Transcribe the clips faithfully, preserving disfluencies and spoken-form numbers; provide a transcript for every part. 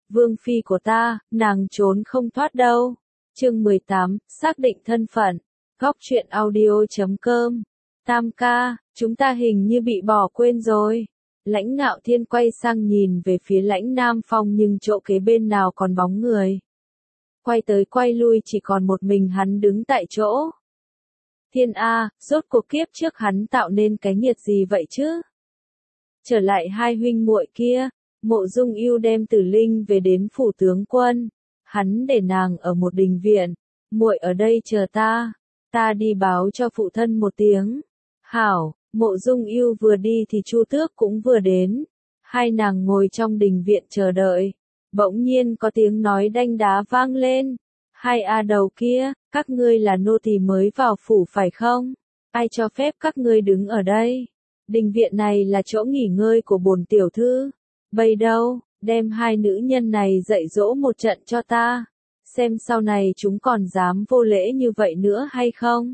Vương phi của ta, nàng trốn không thoát đâu. Chương mười tám, xác định thân phận. Góc truyện audio chấm com. Tam ca, chúng ta hình như bị bỏ quên rồi. Lãnh Ngạo Thiên quay sang nhìn về phía Lãnh Nam Phong nhưng chỗ kế bên nào còn bóng người. Quay tới quay lui chỉ còn một mình hắn đứng tại chỗ. Thiên A, rốt cuộc kiếp trước hắn tạo nên cái nghiệt gì vậy chứ? Trở lại hai huynh muội kia, Mộ Dung Ưu đem Tử Linh về đến phủ tướng quân. Hắn để nàng ở một đình viện, muội ở đây chờ ta, ta đi báo cho phụ thân một tiếng. Hảo, Mộ Dung Ưu vừa đi thì Chu Tước cũng vừa đến. Hai nàng ngồi trong đình viện chờ đợi. Bỗng nhiên có tiếng nói đanh đá vang lên. Hai a đầu kia, các ngươi là nô tỳ mới vào phủ phải không? Ai cho phép các ngươi đứng ở đây? Đình viện này là chỗ nghỉ ngơi của bổn tiểu thư. Bây đâu, đem hai nữ nhân này dạy dỗ một trận cho ta. Xem sau này chúng còn dám vô lễ như vậy nữa hay không?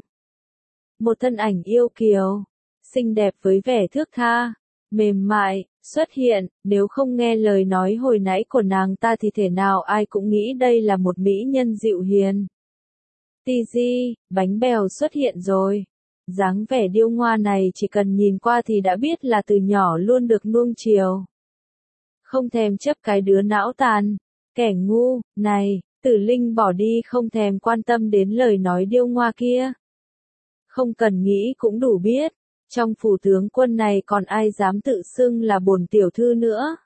Một thân ảnh yêu kiều, xinh đẹp với vẻ thước tha, mềm mại, xuất hiện, nếu không nghe lời nói hồi nãy của nàng ta thì thể nào ai cũng nghĩ đây là một mỹ nhân dịu hiền. Ti Di, bánh bèo xuất hiện rồi. Dáng vẻ điêu ngoa này chỉ cần nhìn qua thì đã biết là từ nhỏ luôn được nuông chiều. Không thèm chấp cái đứa não tàn, kẻ ngu, này, Tử Linh bỏ đi không thèm quan tâm đến lời nói điêu ngoa kia. Không cần nghĩ cũng đủ biết, trong phủ tướng quân này còn ai dám tự xưng là bổn tiểu thư nữa.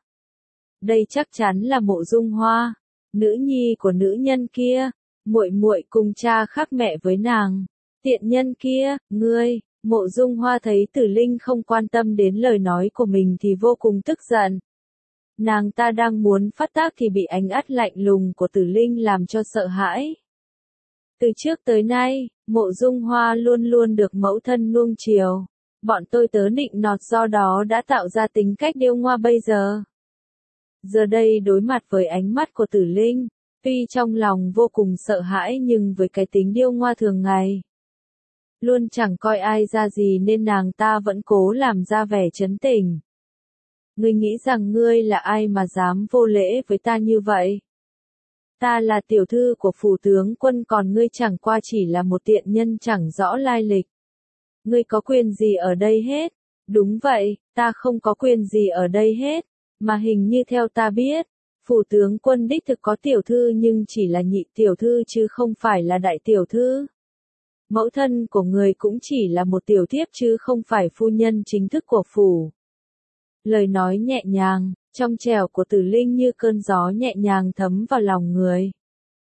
Đây chắc chắn là Mộ Dung Hoa, nữ nhi của nữ nhân kia, muội muội cùng cha khác mẹ với nàng. Tiện nhân kia, ngươi, Mộ Dung Hoa thấy Tử Linh không quan tâm đến lời nói của mình thì vô cùng tức giận. Nàng ta đang muốn phát tác thì bị ánh mắt lạnh lùng của Tử Linh làm cho sợ hãi. Từ trước tới nay, Mộ Dung Hoa luôn luôn được mẫu thân nuông chiều. Bọn tôi tớ nịnh nọt do đó đã tạo ra tính cách điêu ngoa bây giờ. Giờ đây đối mặt với ánh mắt của Tử Linh, tuy trong lòng vô cùng sợ hãi nhưng với cái tính điêu ngoa thường ngày, luôn chẳng coi ai ra gì nên nàng ta vẫn cố làm ra vẻ trấn tĩnh. Ngươi nghĩ rằng ngươi là ai mà dám vô lễ với ta như vậy? Ta là tiểu thư của phủ tướng quân còn ngươi chẳng qua chỉ là một tiện nhân chẳng rõ lai lịch. Ngươi có quyền gì ở đây hết? Đúng vậy, ta không có quyền gì ở đây hết, mà hình như theo ta biết, phủ tướng quân đích thực có tiểu thư nhưng chỉ là nhị tiểu thư chứ không phải là đại tiểu thư. Mẫu thân của người cũng chỉ là một tiểu thiếp chứ không phải phu nhân chính thức của phủ. Lời nói nhẹ nhàng, trong trẻo của Tử Linh như cơn gió nhẹ nhàng thấm vào lòng người.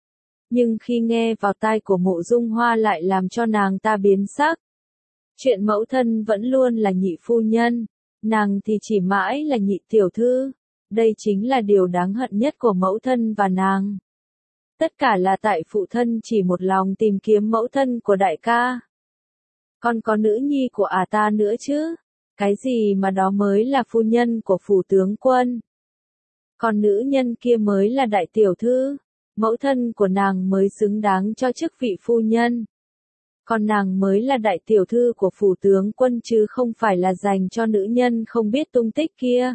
Nhưng khi nghe vào tai của Mộ Dung Hoa lại làm cho nàng ta biến sắc. Chuyện mẫu thân vẫn luôn là nhị phu nhân, nàng thì chỉ mãi là nhị tiểu thư. Đây chính là điều đáng hận nhất của mẫu thân và nàng. Tất cả là tại phụ thân chỉ một lòng tìm kiếm mẫu thân của đại ca. Còn có nữ nhi của ả ta nữa chứ. Cái gì mà đó mới là phu nhân của phủ tướng quân. Còn nữ nhân kia mới là đại tiểu thư. Mẫu thân của nàng mới xứng đáng cho chức vị phu nhân. Còn nàng mới là đại tiểu thư của phủ tướng quân chứ không phải là dành cho nữ nhân không biết tung tích kia.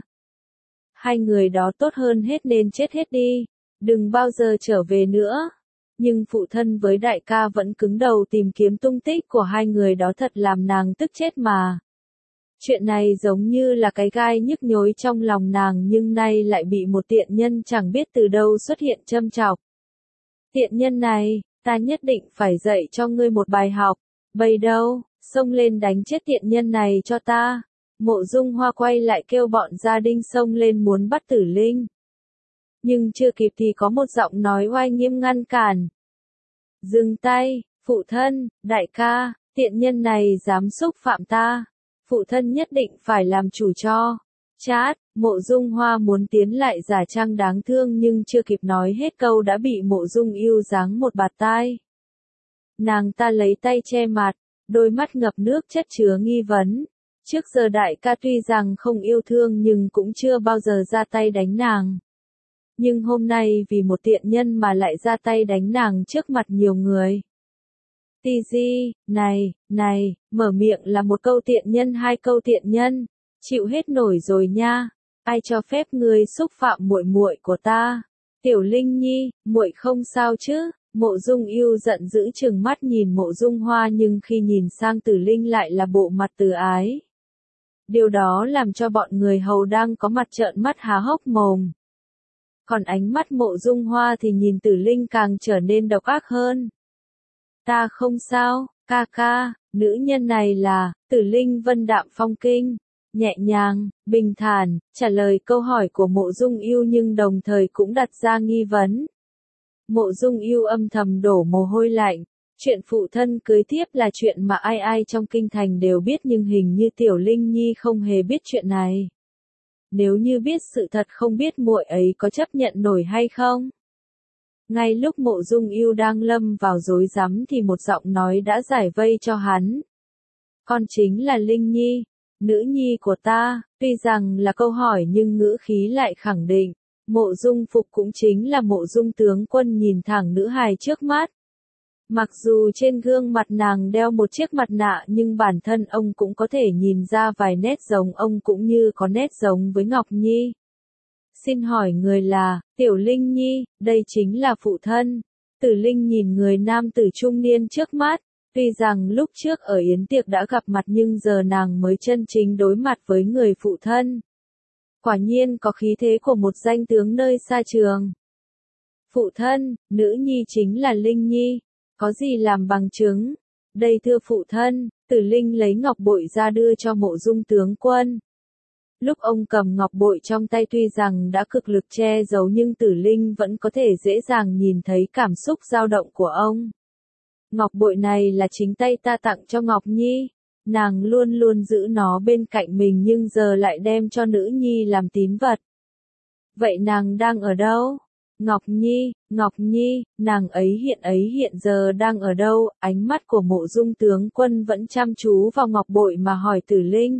Hai người đó tốt hơn hết nên chết hết đi. Đừng bao giờ trở về nữa. Nhưng phụ thân với đại ca vẫn cứng đầu tìm kiếm tung tích của hai người đó thật làm nàng tức chết mà. Chuyện này giống như là cái gai nhức nhối trong lòng nàng nhưng nay lại bị một tiện nhân chẳng biết từ đâu xuất hiện châm chọc. Tiện nhân này, ta nhất định phải dạy cho ngươi một bài học. Bây đâu, xông lên đánh chết tiện nhân này cho ta. Mộ Dung Hoa quay lại kêu bọn gia đình xông lên muốn bắt Tử Linh. Nhưng chưa kịp thì có một giọng nói oai nghiêm ngăn cản. Dừng tay, phụ thân, đại ca, tiện nhân này dám xúc phạm ta. Phụ thân nhất định phải làm chủ cho. Chát, Mộ Dung Hoa muốn tiến lại giả trang đáng thương nhưng chưa kịp nói hết câu đã bị Mộ Dung Ưu giáng một bạt tai. Nàng ta lấy tay che mặt, đôi mắt ngập nước chất chứa nghi vấn. Trước giờ đại ca tuy rằng không yêu thương nhưng cũng chưa bao giờ ra tay đánh nàng. Nhưng hôm nay vì một tiện nhân mà lại ra tay đánh nàng trước mặt nhiều người. Ti Di, này, này, mở miệng là một câu tiện nhân hai câu tiện nhân, chịu hết nổi rồi nha. Ai cho phép ngươi xúc phạm muội muội của ta? Tiểu Linh Nhi, muội không sao chứ? Mộ Dung Ưu giận dữ trừng mắt nhìn Mộ Dung Hoa nhưng khi nhìn sang Tử Linh lại là bộ mặt từ ái. Điều đó làm cho bọn người hầu đang có mặt trợn mắt há hốc mồm. Còn ánh mắt Mộ Dung Hoa thì nhìn Tử Linh càng trở nên độc ác hơn. Ta không sao, ca ca, nữ nhân này là, Tử Linh vân đạm phong kinh, nhẹ nhàng, bình thản, trả lời câu hỏi của Mộ Dung Ưu nhưng đồng thời cũng đặt ra nghi vấn. Mộ Dung Ưu âm thầm đổ mồ hôi lạnh. Chuyện phụ thân cưới thiếp là chuyện mà ai ai trong kinh thành đều biết nhưng hình như Tiểu Linh Nhi không hề biết chuyện này. Nếu như biết sự thật không biết muội ấy có chấp nhận nổi hay không? Ngay lúc Mộ Dung Ưu đang lâm vào rối rắm thì một giọng nói đã giải vây cho hắn. Con chính là Linh Nhi, nữ nhi của ta, tuy rằng là câu hỏi nhưng ngữ khí lại khẳng định. Mộ Dung Phục cũng chính là Mộ Dung tướng quân nhìn thẳng nữ hài trước mắt. Mặc dù trên gương mặt nàng đeo một chiếc mặt nạ nhưng bản thân ông cũng có thể nhìn ra vài nét giống ông cũng như có nét giống với Ngọc Nhi. Xin hỏi người là, Tiểu Linh Nhi, đây chính là phụ thân. Tử Linh nhìn người nam tử trung niên trước mắt, tuy rằng lúc trước ở yến tiệc đã gặp mặt nhưng giờ nàng mới chân chính đối mặt với người phụ thân. Quả nhiên có khí thế của một danh tướng nơi xa trường. Phụ thân, nữ nhi chính là Linh Nhi. Có gì làm bằng chứng? Đây thưa phụ thân, Tử Linh lấy ngọc bội ra đưa cho Mộ Dung tướng quân. Lúc ông cầm ngọc bội trong tay tuy rằng đã cực lực che giấu nhưng Tử Linh vẫn có thể dễ dàng nhìn thấy cảm xúc dao động của ông. Ngọc bội này là chính tay ta tặng cho Ngọc Nhi. Nàng luôn luôn giữ nó bên cạnh mình nhưng giờ lại đem cho nữ nhi làm tín vật. Vậy nàng đang ở đâu? Ngọc Nhi, Ngọc Nhi, nàng ấy hiện ấy hiện giờ đang ở đâu? Ánh mắt của Mộ Dung tướng quân vẫn chăm chú vào ngọc bội mà hỏi Tử Linh.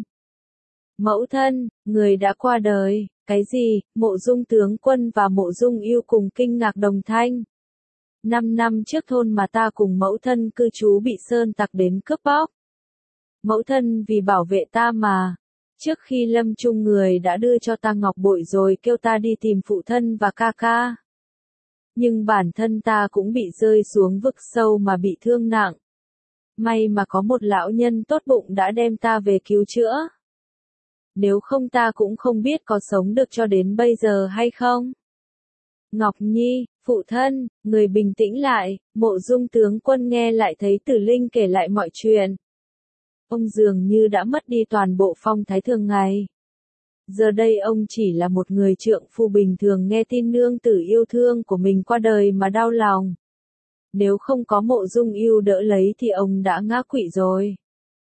Mẫu thân, người đã qua đời, cái gì? Mộ Dung tướng quân và Mộ Dung Ưu cùng kinh ngạc đồng thanh. Năm năm trước thôn mà ta cùng mẫu thân cư trú bị sơn tặc đến cướp bóc. Mẫu thân vì bảo vệ ta mà. Trước khi lâm chung người đã đưa cho ta ngọc bội rồi kêu ta đi tìm phụ thân và ca ca. Nhưng bản thân ta cũng bị rơi xuống vực sâu mà bị thương nặng. May mà có một lão nhân tốt bụng đã đem ta về cứu chữa. Nếu không ta cũng không biết có sống được cho đến bây giờ hay không. Ngọc Nhi, phụ thân, người bình tĩnh lại, Mộ Dung tướng quân nghe lại thấy Tử Linh kể lại mọi chuyện. Ông dường như đã mất đi toàn bộ phong thái thường ngày. Giờ đây ông chỉ là một người trượng phu bình thường nghe tin nương tử yêu thương của mình qua đời mà đau lòng. Nếu không có Mộ Dung Ưu đỡ lấy thì ông đã ngã quỵ rồi.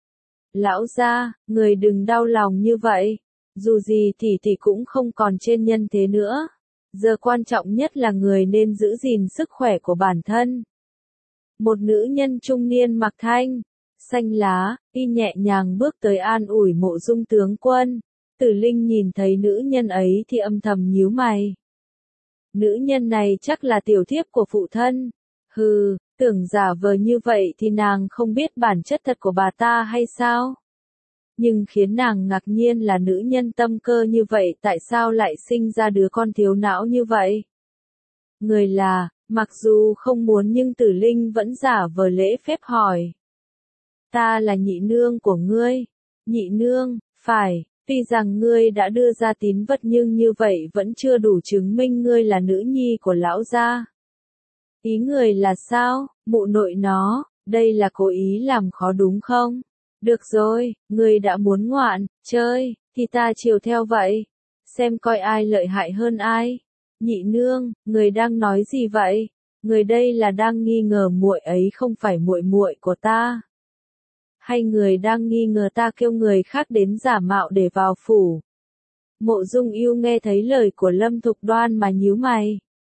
Lão gia, người đừng đau lòng như vậy. Dù gì thì thì cũng không còn trên nhân thế nữa. Giờ quan trọng nhất là người nên giữ gìn sức khỏe của bản thân. Một nữ nhân trung niên mặc thanh, xanh lá, y nhẹ nhàng bước tới an ủi Mộ Dung tướng quân. Tử Linh nhìn thấy nữ nhân ấy thì âm thầm nhíu mày. Nữ nhân này chắc là tiểu thiếp của phụ thân. Hừ, tưởng giả vờ như vậy thì nàng không biết bản chất thật của bà ta hay sao? Nhưng khiến nàng ngạc nhiên là nữ nhân tâm cơ như vậy tại sao lại sinh ra đứa con thiếu não như vậy? Người là, mặc dù không muốn nhưng Tử Linh vẫn giả vờ lễ phép hỏi. Ta là nhị nương của ngươi. Nhị nương, phải, tuy rằng ngươi đã đưa ra tín vật nhưng như vậy vẫn chưa đủ chứng minh ngươi là nữ nhi của lão gia. Ý người là sao, mụ nội nó, đây là cố ý làm khó đúng không? Được rồi, ngươi đã muốn ngoạn, chơi, thì ta chiều theo vậy. Xem coi ai lợi hại hơn ai. Nhị nương, người đang nói gì vậy? Người đây là đang nghi ngờ muội ấy không phải muội muội của ta. Hay người đang nghi ngờ ta kêu người khác đến giả mạo để vào phủ? Mộ Dung Ưu nghe thấy lời của Lâm Thục Đoan mà nhíu mày.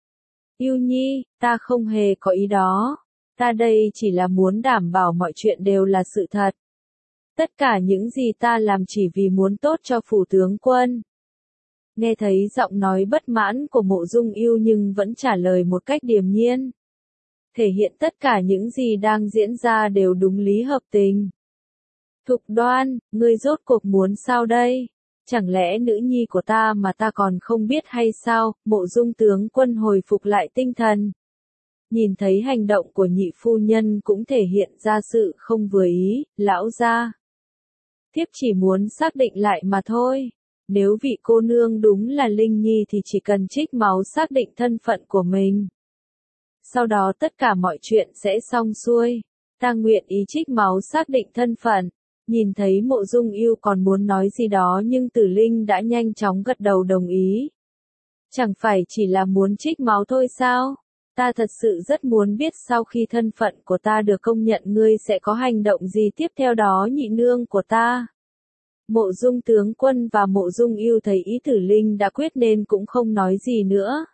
Ưu Nhi, ta không hề có ý đó. Ta đây chỉ là muốn đảm bảo mọi chuyện đều là sự thật. Tất cả những gì ta làm chỉ vì muốn tốt cho phủ tướng quân. Nghe thấy giọng nói bất mãn của Mộ Dung Ưu nhưng vẫn trả lời một cách điềm nhiên. Thể hiện tất cả những gì đang diễn ra đều đúng lý hợp tình. Thục Đoan, ngươi rốt cuộc muốn sao đây? Chẳng lẽ nữ nhi của ta mà ta còn không biết hay sao? Mộ Dung tướng quân hồi phục lại tinh thần. Nhìn thấy hành động của nhị phu nhân cũng thể hiện ra sự không vừa ý, lão gia. Thiếp chỉ muốn xác định lại mà thôi. Nếu vị cô nương đúng là Linh Nhi thì chỉ cần trích máu xác định thân phận của mình. Sau đó tất cả mọi chuyện sẽ xong xuôi. Ta nguyện ý trích máu xác định thân phận. Nhìn thấy Mộ Dung Ưu còn muốn nói gì đó nhưng Tử Linh đã nhanh chóng gật đầu đồng ý. Chẳng phải chỉ là muốn trích máu thôi sao? Ta thật sự rất muốn biết sau khi thân phận của ta được công nhận ngươi sẽ có hành động gì tiếp theo đó nhị nương của ta. Mộ Dung tướng quân và Mộ Dung Ưu thấy ý Tử Linh đã quyết nên cũng không nói gì nữa.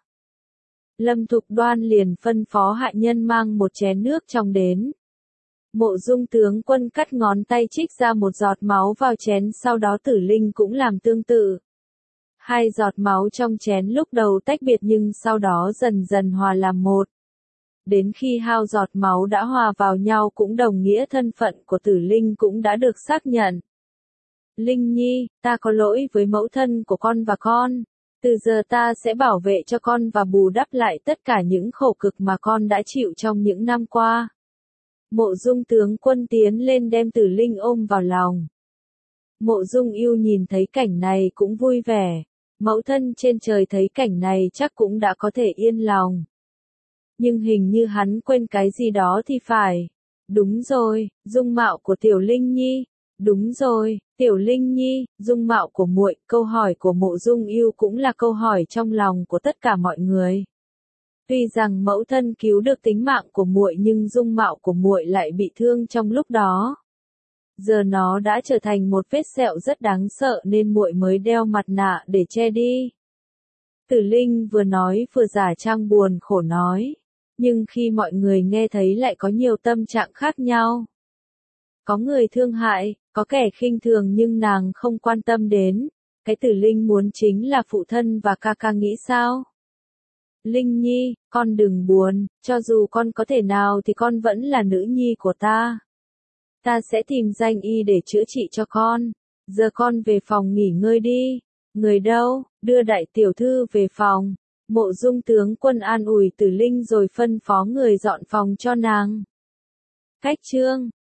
Lâm Thục Đoan liền phân phó hạ nhân mang một chén nước trong đến. Mộ Dung tướng quân cắt ngón tay trích ra một giọt máu vào chén, sau đó Tử Linh cũng làm tương tự. Hai giọt máu trong chén lúc đầu tách biệt nhưng sau đó dần dần hòa làm một. Đến khi hao giọt máu đã hòa vào nhau cũng đồng nghĩa thân phận của Tử Linh cũng đã được xác nhận. Linh Nhi, ta có lỗi với mẫu thân của con và con. Từ giờ ta sẽ bảo vệ cho con và bù đắp lại tất cả những khổ cực mà con đã chịu trong những năm qua. Mộ Dung tướng quân tiến lên đem Tử Linh ôm vào lòng. Mộ Dung Ưu nhìn thấy cảnh này cũng vui vẻ. Mẫu thân trên trời thấy cảnh này chắc cũng đã có thể yên lòng. Nhưng hình như hắn quên cái gì đó thì phải. Đúng rồi, dung mạo của Tiểu Linh Nhi. Đúng rồi, Tiểu Linh Nhi, dung mạo của muội. Câu hỏi của Mộ Dung Ưu cũng là câu hỏi trong lòng của tất cả mọi người. Tuy rằng mẫu thân cứu được tính mạng của muội nhưng dung mạo của muội lại bị thương trong lúc đó. Giờ nó đã trở thành một vết sẹo rất đáng sợ nên muội mới đeo mặt nạ để che đi. Tử Linh vừa nói vừa giả trang buồn khổ nói. Nhưng khi mọi người nghe thấy lại có nhiều tâm trạng khác nhau. Có người thương hại, có kẻ khinh thường nhưng nàng không quan tâm đến. Cái Tử Linh muốn chính là phụ thân và ca ca nghĩ sao? Linh Nhi, con đừng buồn, cho dù con có thể nào thì con vẫn là nữ nhi của ta. Ta sẽ tìm danh y để chữa trị cho con. Giờ con về phòng nghỉ ngơi đi. Người đâu, đưa đại tiểu thư về phòng. Mộ Dung tướng quân an ủi Tử Linh rồi phân phó người dọn phòng cho nàng. Cách chương